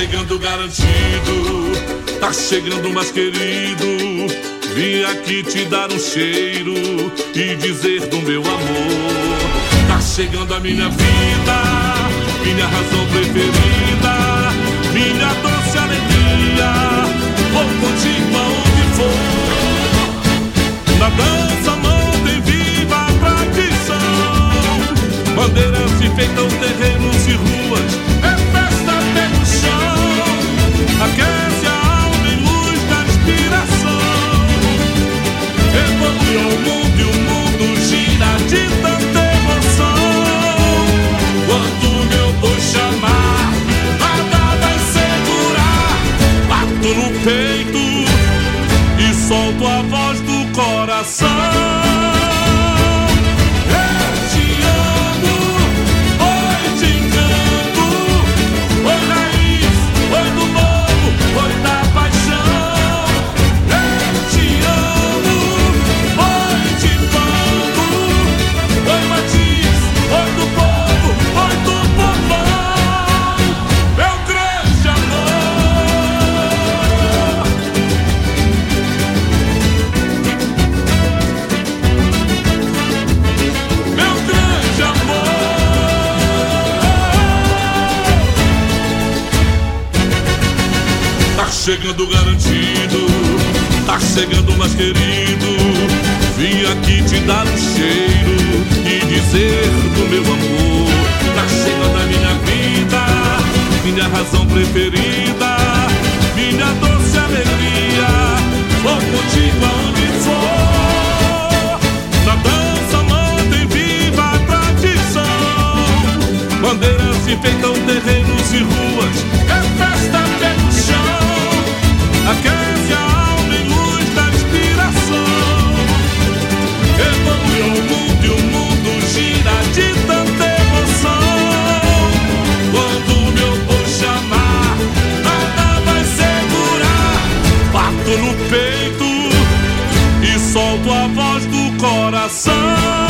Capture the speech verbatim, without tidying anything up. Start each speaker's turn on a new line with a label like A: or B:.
A: chegando garantido, tá chegando mais querido. Vim aqui te dar um cheiro e dizer do meu amor. Tá chegando a minha vida, minha razão preferida, minha doce alegria. Vou contigo aonde for. Na dança mantém viva a tradição. Bandeiras enfeitam terrenos e ruas, é festa até no chão. Aquece a alma em luz da inspiração. Evolui ao mundo e o mundo gira de tanta emoção. Quando meu Deus chamar, nada vai segurar. Bato no peito e solto a voz do coração. Chegando garantido, tá chegando mais querido. Vim aqui te dar um cheiro e dizer do meu amor. Tá chegando a minha vida, minha razão preferida, minha doce alegria. Vou contigo aonde for. Na dança mantém viva a tradição. Bandeiras enfeitam terrenos e ruas, é festa até no chão. Aquece a alma em luz da inspiração. Evolui ao mundo e o mundo gira de tanta emoção. Quando meu Deus chamar, nada vai segurar. Bato no peito e solto a voz do coração.